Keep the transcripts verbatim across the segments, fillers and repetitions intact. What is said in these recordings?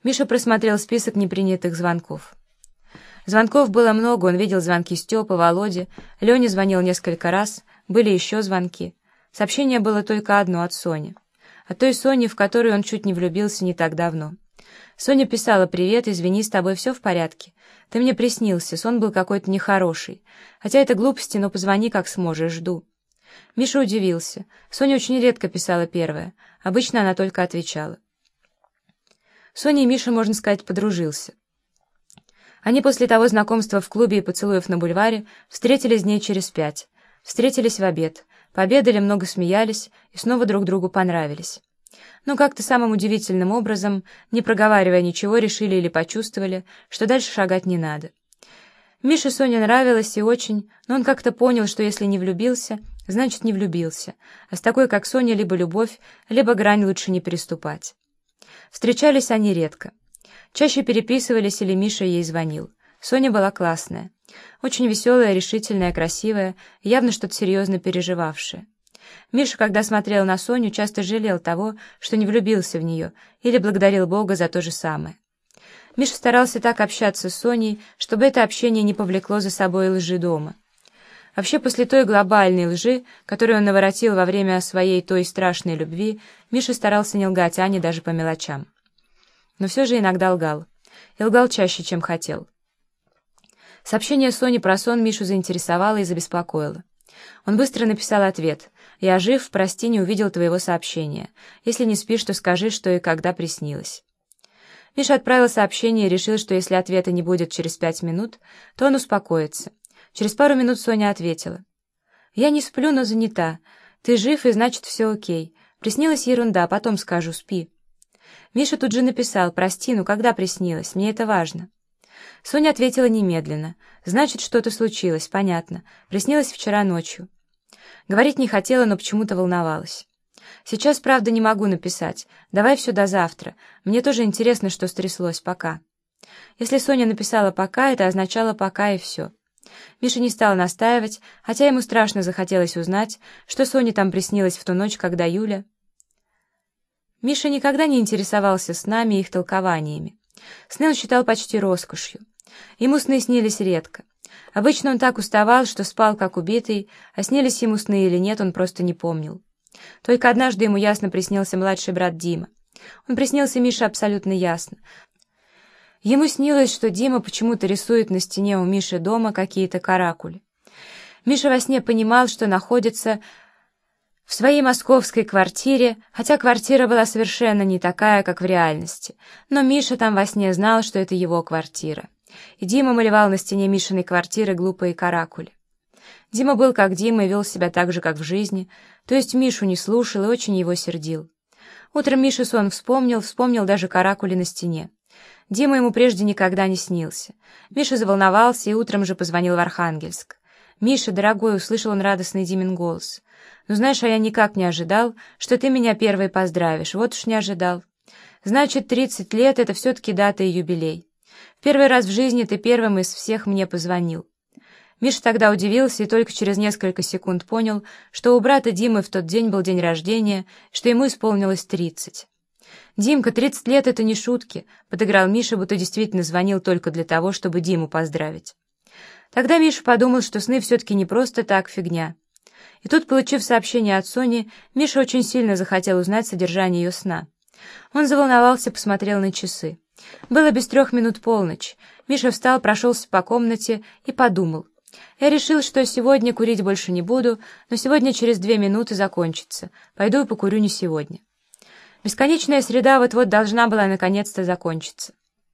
Миша просмотрел список непринятых звонков. Звонков было много, он видел звонки Степы, Володи, Лене звонил несколько раз, были еще звонки. Сообщение было только одно от Сони. От той Сони, в которую он чуть не влюбился не так давно. Соня писала: «Привет, извини, с тобой все в порядке? Ты мне приснился, сон был какой-то нехороший. Хотя это глупости, но позвони, как сможешь, жду». Миша удивился. Соня очень редко писала первая, обычно она только отвечала. Соня и Миша, можно сказать, подружился. Они после того знакомства в клубе и поцелуев на бульваре встретились дней через пять. Встретились в обед, пообедали, много смеялись и снова друг другу понравились. Но как-то самым удивительным образом, не проговаривая ничего, решили или почувствовали, что дальше шагать не надо. Мише Соня нравилась и очень, но он как-то понял, что если не влюбился, значит не влюбился, а с такой, как Соня, либо любовь, либо грань лучше не переступать. Встречались они редко. Чаще переписывались или Миша ей звонил. Соня была классная. Очень веселая, решительная, красивая, явно что-то серьезно переживавшая. Миша, когда смотрел на Соню, часто жалел того, что не влюбился в нее, или благодарил Бога за то же самое. Миша старался так общаться с Соней, чтобы это общение не повлекло за собой лжи дома. Вообще, после той глобальной лжи, которую он наворотил во время своей той страшной любви, Миша старался не лгать Ане даже по мелочам. Но все же иногда лгал. И лгал чаще, чем хотел. Сообщение Сони про сон Мишу заинтересовало и забеспокоило. Он быстро написал ответ: «Я жив, прости, не увидел твоего сообщения. Если не спишь, то скажи, что и когда приснилось». Миша отправил сообщение и решил, что если ответа не будет через пять минут, то он успокоится. Через пару минут Соня ответила: «Я не сплю, но занята. Ты жив, и значит все окей. Приснилась ерунда, потом скажу, спи». Миша тут же написал: «Прости, ну когда приснилось? Мне это важно». Соня ответила немедленно: «Значит, что-то случилось, понятно. Приснилось вчера ночью». Говорить не хотела, но почему-то волновалась. «Сейчас, правда, не могу написать. Давай все до завтра. Мне тоже интересно, что стряслось. Пока». Если Соня написала «пока», это означало «пока» и все. Миша не стал настаивать, хотя ему страшно захотелось узнать, что Соне там приснилось в ту ночь, когда Юля... Миша никогда не интересовался снами и их толкованиями. Сны он считал почти роскошью. Ему сны снились редко. Обычно он так уставал, что спал как убитый, а снились ему сны или нет, он просто не помнил. Только однажды ему ясно приснился младший брат Дима. Он приснился Мише абсолютно ясно. Ему снилось, что Дима почему-то рисует на стене у Миши дома какие-то каракули. Миша во сне понимал, что находится в своей московской квартире, хотя квартира была совершенно не такая, как в реальности. Но Миша там во сне знал, что это его квартира. И Дима малевал на стене Мишиной квартиры глупые каракули. Дима был как Дима и вел себя так же, как в жизни, то есть Мишу не слушал и очень его сердил. Утром Миша сон вспомнил, вспомнил даже каракули на стене. Дима ему прежде никогда не снился. Миша заволновался и утром же позвонил в Архангельск. «Миша, дорогой», — услышал он радостный Димин голос. «Ну знаешь, а я никак не ожидал, что ты меня первой поздравишь. Вот уж не ожидал. Значит, тридцать лет — это все-таки дата и юбилей. В первый раз в жизни ты первым из всех мне позвонил». Миша тогда удивился и только через несколько секунд понял, что у брата Димы в тот день был день рождения, что ему исполнилось тридцать. «Димка, тридцать лет — это не шутки», — подыграл Миша, будто действительно звонил только для того, чтобы Диму поздравить. Тогда Миша подумал, что сны все-таки не просто так, фигня. И тут, получив сообщение от Сони, Миша очень сильно захотел узнать содержание ее сна. Он заволновался, посмотрел на часы. Было без трех минут полночь. Миша встал, прошелся по комнате и подумал. «Я решил, что сегодня курить больше не буду, но сегодня через две минуты закончится. Пойду и покурю не сегодня». Бесконечная среда вот-вот должна была наконец-то закончиться.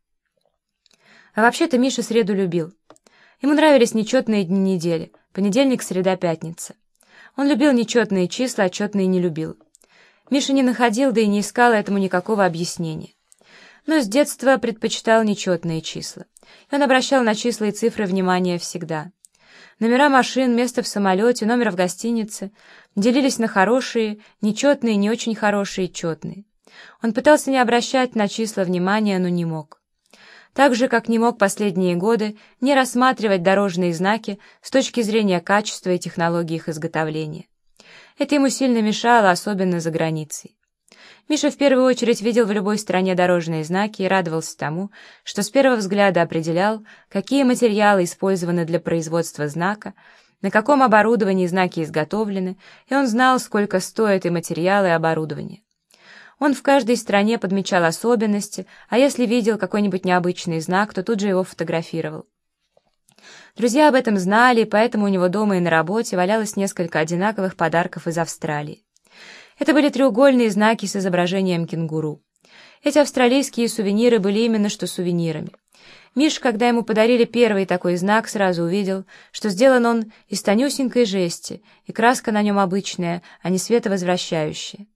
А вообще-то Миша среду любил. Ему нравились нечетные дни недели — понедельник, среда, пятница. Он любил нечетные числа, а четные не любил. Миша не находил, да и не искал этому никакого объяснения. Но с детства предпочитал нечетные числа. И он обращал на числа и цифры внимание всегда. Номера машин, место в самолете, номер в гостинице делились на хорошие, нечетные, не очень хорошие, четные. Он пытался не обращать на числа внимания, но не мог. Так же, как не мог последние годы не рассматривать дорожные знаки с точки зрения качества и технологии их изготовления. Это ему сильно мешало, особенно за границей. Миша в первую очередь видел в любой стране дорожные знаки и радовался тому, что с первого взгляда определял, какие материалы использованы для производства знака, на каком оборудовании знаки изготовлены, и он знал, сколько стоят и материалы, и оборудование. Он в каждой стране подмечал особенности, а если видел какой-нибудь необычный знак, то тут же его фотографировал. Друзья об этом знали, и поэтому у него дома и на работе валялось несколько одинаковых подарков из Австралии. Это были треугольные знаки с изображением кенгуру. Эти австралийские сувениры были именно что сувенирами. Миша, когда ему подарили первый такой знак, сразу увидел, что сделан он из тонюсенькой жести, и краска на нем обычная, а не световозвращающая.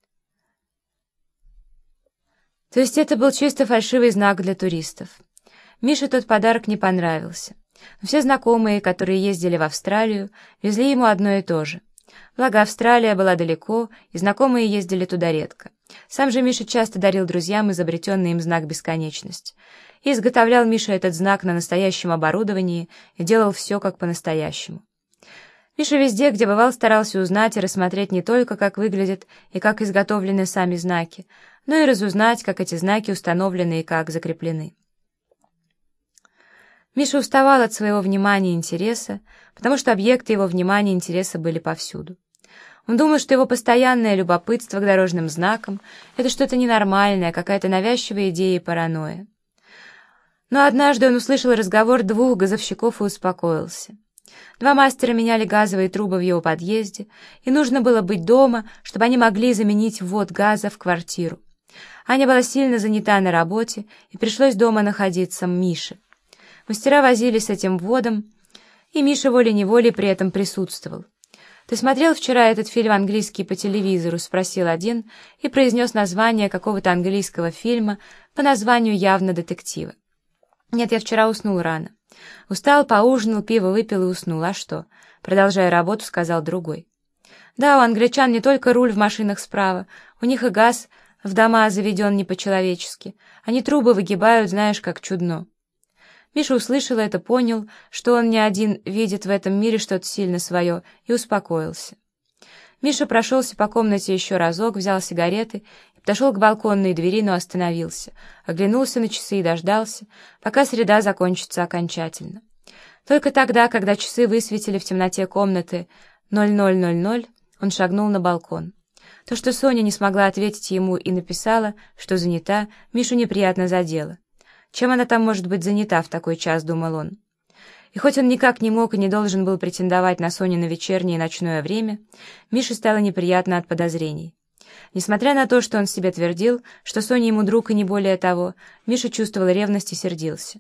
То есть это был чисто фальшивый знак для туристов. Мише тот подарок не понравился. Но все знакомые, которые ездили в Австралию, везли ему одно и то же. Благо Австралия была далеко, и знакомые ездили туда редко. Сам же Миша часто дарил друзьям изобретенный им знак «Бесконечность». И изготовлял Миша этот знак на настоящем оборудовании и делал все как по-настоящему. Миша везде, где бывал, старался узнать и рассмотреть не только, как выглядят и как изготовлены сами знаки, но и разузнать, как эти знаки установлены и как закреплены. Миша уставал от своего внимания и интереса, потому что объекты его внимания и интереса были повсюду. Он думал, что его постоянное любопытство к дорожным знакам — это что-то ненормальное, какая-то навязчивая идея и паранойя. Но однажды он услышал разговор двух газовщиков и успокоился. Два мастера меняли газовые трубы в его подъезде, и нужно было быть дома, чтобы они могли заменить ввод газа в квартиру. Аня была сильно занята на работе, и пришлось дома находиться Мише. Мастера возились с этим вводом, и Миша волей-неволей при этом присутствовал. «Ты смотрел вчера этот фильм английский по телевизору?» — спросил один и произнес название какого-то английского фильма по названию явно детектива. «Нет, я вчера уснул рано. Устал, поужинал, пиво выпил и уснул. А что?» — продолжая работу, сказал другой. «Да, у англичан не только руль в машинах справа, у них и газ в дома заведен не по-человечески. Они трубы выгибают, знаешь, как чудно». Миша услышал это, понял, что он не один видит в этом мире что-то сильно свое, и успокоился. Миша прошелся по комнате еще разок, взял сигареты и подошел к балконной двери, но остановился, оглянулся на часы и дождался, пока среда закончится окончательно. Только тогда, когда часы высветили в темноте комнаты ноль ноль ноль ноль, он шагнул на балкон. То, что Соня не смогла ответить ему и написала, что занята, Мишу неприятно задело. Чем она там может быть занята в такой час, думал он. И хоть он никак не мог и не должен был претендовать на Сонино вечернее и ночное время, Мише стало неприятно от подозрений. Несмотря на то, что он себе твердил, что Соня ему друг и не более того, Миша чувствовал ревность и сердился.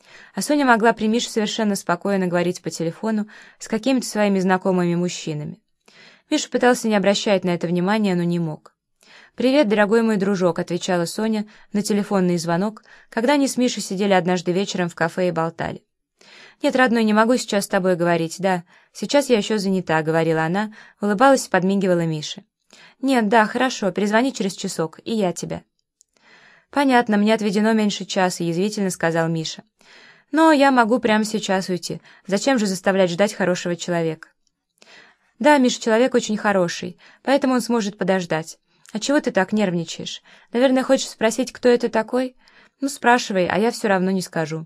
А Соня могла при Мише совершенно спокойно говорить по телефону с какими-то своими знакомыми мужчинами. Миша пытался не обращать на это внимания, но не мог. «Привет, дорогой мой дружок», — отвечала Соня на телефонный звонок, когда они с Мишей сидели однажды вечером в кафе и болтали. «Нет, родной, не могу сейчас с тобой говорить, да. Сейчас я еще занята», — говорила она, улыбалась и подмигивала Мише. «Нет, да, хорошо, перезвони через часок, и я тебя». «Понятно, мне отведено меньше часа», — язвительно сказал Миша. «Но я могу прямо сейчас уйти. Зачем же заставлять ждать хорошего человека?» «Да, Миша, человек очень хороший, поэтому он сможет подождать. А чего ты так нервничаешь? Наверное, хочешь спросить, кто это такой? Ну, спрашивай, а я все равно не скажу».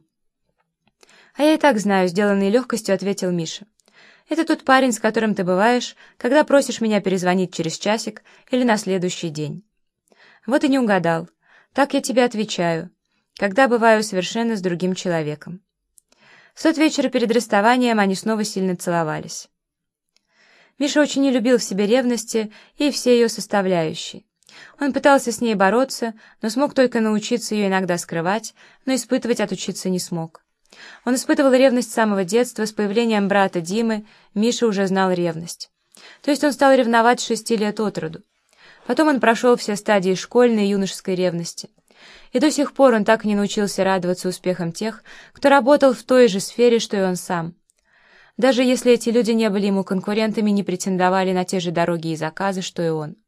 «А я и так знаю», — сделанной легкостью ответил Миша. «Это тот парень, с которым ты бываешь, когда просишь меня перезвонить через часик или на следующий день». «Вот и не угадал. Так я тебе отвечаю, когда бываю совершенно с другим человеком». В тот вечер перед расставанием они снова сильно целовались. Миша очень не любил в себе ревности и все ее составляющие. Он пытался с ней бороться, но смог только научиться ее иногда скрывать, но испытывать отучиться не смог. Он испытывал ревность с самого детства, с появлением брата Димы Миша уже знал ревность. То есть он стал ревновать с шести лет от роду. Потом он прошел все стадии школьной и юношеской ревности. И до сих пор он так и не научился радоваться успехам тех, кто работал в той же сфере, что и он сам. Даже если эти люди не были ему конкурентами, не претендовали на те же дороги и заказы, что и он.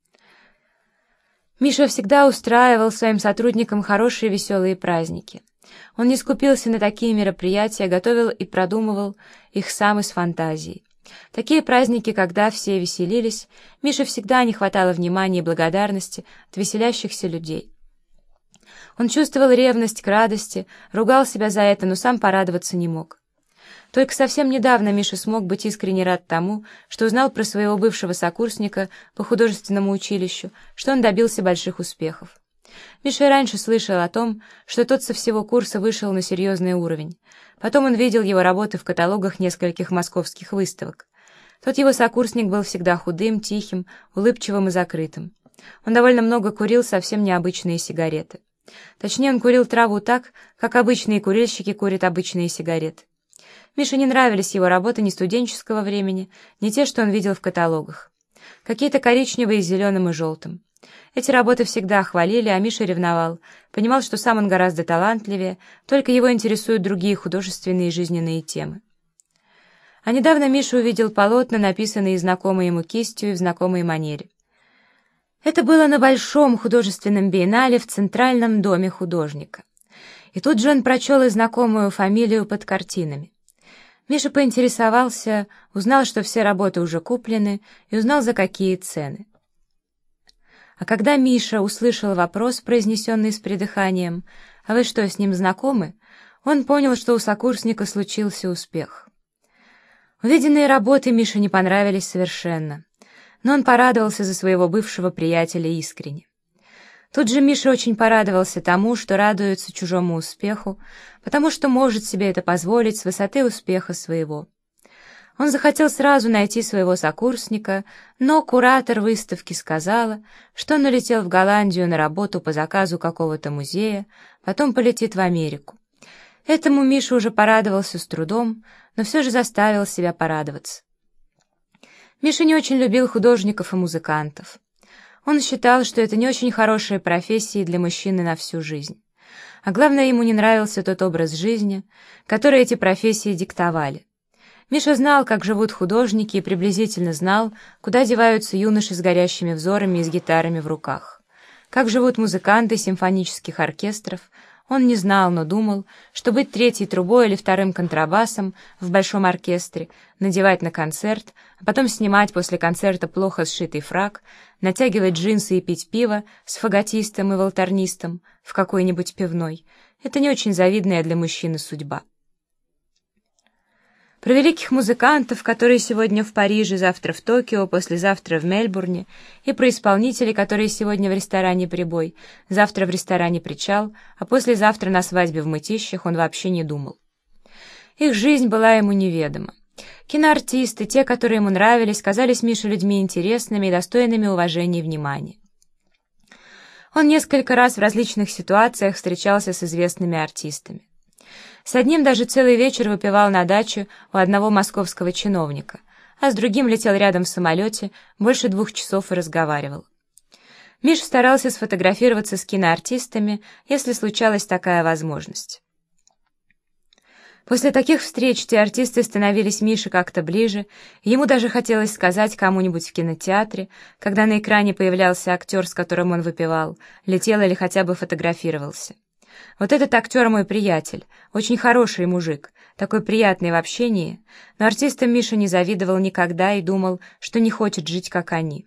Миша всегда устраивал своим сотрудникам хорошие веселые праздники. Он не скупился на такие мероприятия, готовил и продумывал их сам из фантазии. Такие праздники, когда все веселились, Мише всегда не хватало внимания и благодарности от веселящихся людей. Он чувствовал ревность к радости, ругал себя за это, но сам порадоваться не мог. Только совсем недавно Миша смог быть искренне рад тому, что узнал про своего бывшего сокурсника по художественному училищу, что он добился больших успехов. Миша и раньше слышал о том, что тот со всего курса вышел на серьезный уровень. Потом он видел его работы в каталогах нескольких московских выставок. Тот его сокурсник был всегда худым, тихим, улыбчивым и закрытым. Он довольно много курил совсем необычные сигареты. Точнее, он курил траву так, как обычные курильщики курят обычные сигареты. Мише не нравились его работы ни студенческого времени, ни те, что он видел в каталогах. Какие-то коричневые с зеленым и желтым. Эти работы всегда хвалили, а Миша ревновал, понимал, что сам он гораздо талантливее, только его интересуют другие художественные и жизненные темы. А недавно Миша увидел полотна, написанные знакомой ему кистью и в знакомой манере. Это было на большом художественном биеннале в Центральном доме художника. И тут же он прочел и знакомую фамилию под картинами. Миша поинтересовался, узнал, что все работы уже куплены, и узнал, за какие цены. А когда Миша услышал вопрос, произнесенный с придыханием: «А вы что, с ним знакомы?», он понял, что у сокурсника случился успех. Увиденные работы Мише не понравились совершенно, но он порадовался за своего бывшего приятеля искренне. Тут же Миша очень порадовался тому, что радуется чужому успеху, потому что может себе это позволить с высоты успеха своего. Он захотел сразу найти своего сокурсника, но куратор выставки сказала, что он улетел в Голландию на работу по заказу какого-то музея, потом полетит в Америку. Этому Миша уже порадовался с трудом, но все же заставил себя порадоваться. Миша не очень любил художников и музыкантов. Он считал, что это не очень хорошие профессии для мужчины на всю жизнь. А главное, ему не нравился тот образ жизни, который эти профессии диктовали. Миша знал, как живут художники, и приблизительно знал, куда деваются юноши с горящими взорами и с гитарами в руках. Как живут музыканты симфонических оркестров, он не знал, но думал, что быть третьей трубой или вторым контрабасом в большом оркестре, надевать на концерт, а потом снимать после концерта плохо сшитый фрак, натягивать джинсы и пить пиво с фаготистом и волторнистом в какой-нибудь пивной — это не очень завидная для мужчины судьба. Про великих музыкантов, которые сегодня в Париже, завтра в Токио, послезавтра в Мельбурне, и про исполнителей, которые сегодня в ресторане «Прибой», завтра в ресторане «Причал», а послезавтра на свадьбе в Мытищах, он вообще не думал. Их жизнь была ему неведома. Киноартисты, те, которые ему нравились, казались Мише людьми интересными и достойными уважения и внимания. Он несколько раз в различных ситуациях встречался с известными артистами. С одним даже целый вечер выпивал на даче у одного московского чиновника, а с другим летел рядом в самолете больше двух часов и разговаривал. Миша старался сфотографироваться с киноартистами, если случалась такая возможность. После таких встреч те артисты становились Мише как-то ближе, ему даже хотелось сказать кому-нибудь в кинотеатре, когда на экране появлялся актер, с которым он выпивал, летел или хотя бы фотографировался. Вот этот актер мой приятель, очень хороший мужик, такой приятный в общении, но артистам Миша не завидовал никогда и думал, что не хочет жить, как они.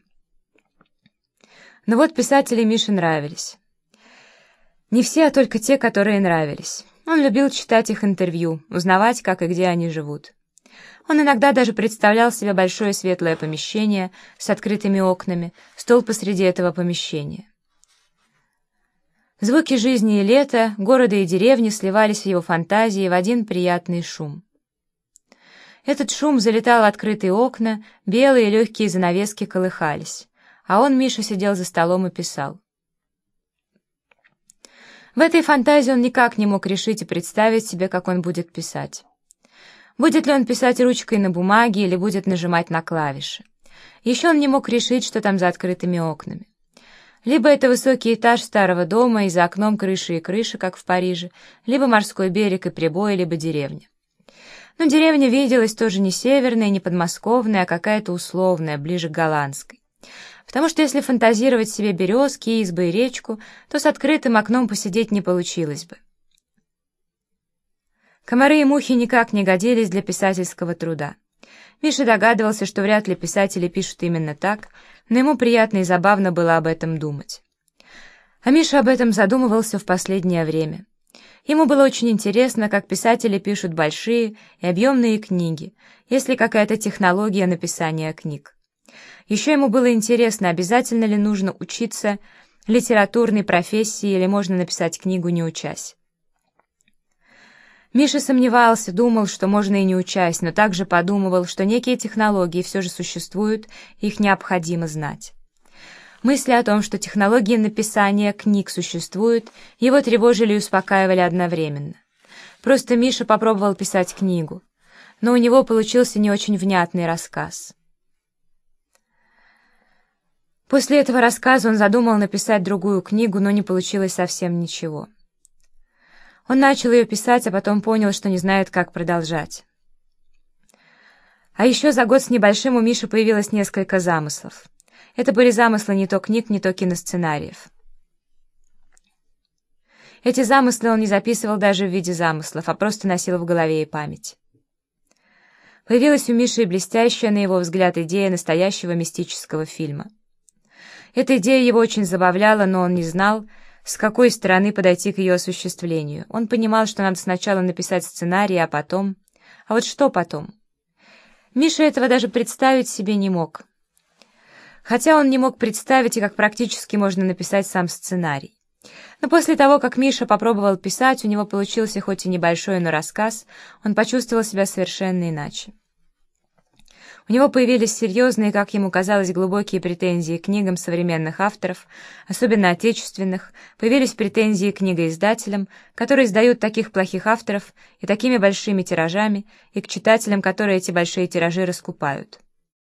Но вот писатели Мише нравились. Не все, а только те, которые нравились. Он любил читать их интервью, узнавать, как и где они живут. Он иногда даже представлял себе большое светлое помещение с открытыми окнами, стол посреди этого помещения. Звуки жизни и лета, города и деревни сливались в его фантазии в один приятный шум. Этот шум залетал в открытые окна, белые легкие занавески колыхались, а он, Миша, сидел за столом и писал. В этой фантазии он никак не мог решить и представить себе, как он будет писать. Будет ли он писать ручкой на бумаге или будет нажимать на клавиши. Еще он не мог решить, что там за открытыми окнами. Либо это высокий этаж старого дома, и за окном крыши и крыши, как в Париже, либо морской берег и прибой, либо деревня. Но деревня виделась тоже не северная, не подмосковная, а какая-то условная, ближе к голландской. Потому что если фантазировать себе березки, избы и речку, то с открытым окном посидеть не получилось бы. Комары и мухи никак не годились для писательского труда. Миша догадывался, что вряд ли писатели пишут именно так, но ему приятно и забавно было об этом думать. А Миша об этом задумывался в последнее время. Ему было очень интересно, как писатели пишут большие и объемные книги, есть ли какая-то технология написания книг. Еще ему было интересно, обязательно ли нужно учиться литературной профессии или можно написать книгу, не учась. Миша сомневался, думал, что можно и не учась, но также подумывал, что некие технологии все же существуют, и их необходимо знать. Мысли о том, что технологии написания книг существуют, его тревожили и успокаивали одновременно. Просто Миша попробовал писать книгу, но у него получился не очень внятный рассказ. После этого рассказа он задумал написать другую книгу, но не получилось совсем ничего. Он начал ее писать, а потом понял, что не знает, как продолжать. А еще за год с небольшим у Миши появилось несколько замыслов. Это были замыслы не то книг, не то киносценариев. Эти замыслы он не записывал даже в виде замыслов, а просто носил в голове и память. Появилась у Миши и блестящая, на его взгляд, идея настоящего мистического фильма. Эта идея его очень забавляла, но он не знал, с какой стороны подойти к ее осуществлению. Он понимал, что надо сначала написать сценарий, а потом... А вот что потом? Миша этого даже представить себе не мог. Хотя он не мог представить, и как практически можно написать сам сценарий. Но после того, как Миша попробовал писать, у него получился хоть и небольшой, но рассказ, он почувствовал себя совершенно иначе. У него появились серьезные, как ему казалось, глубокие претензии к книгам современных авторов, особенно отечественных, появились претензии к книгоиздателям, которые издают таких плохих авторов и такими большими тиражами, и к читателям, которые эти большие тиражи раскупают.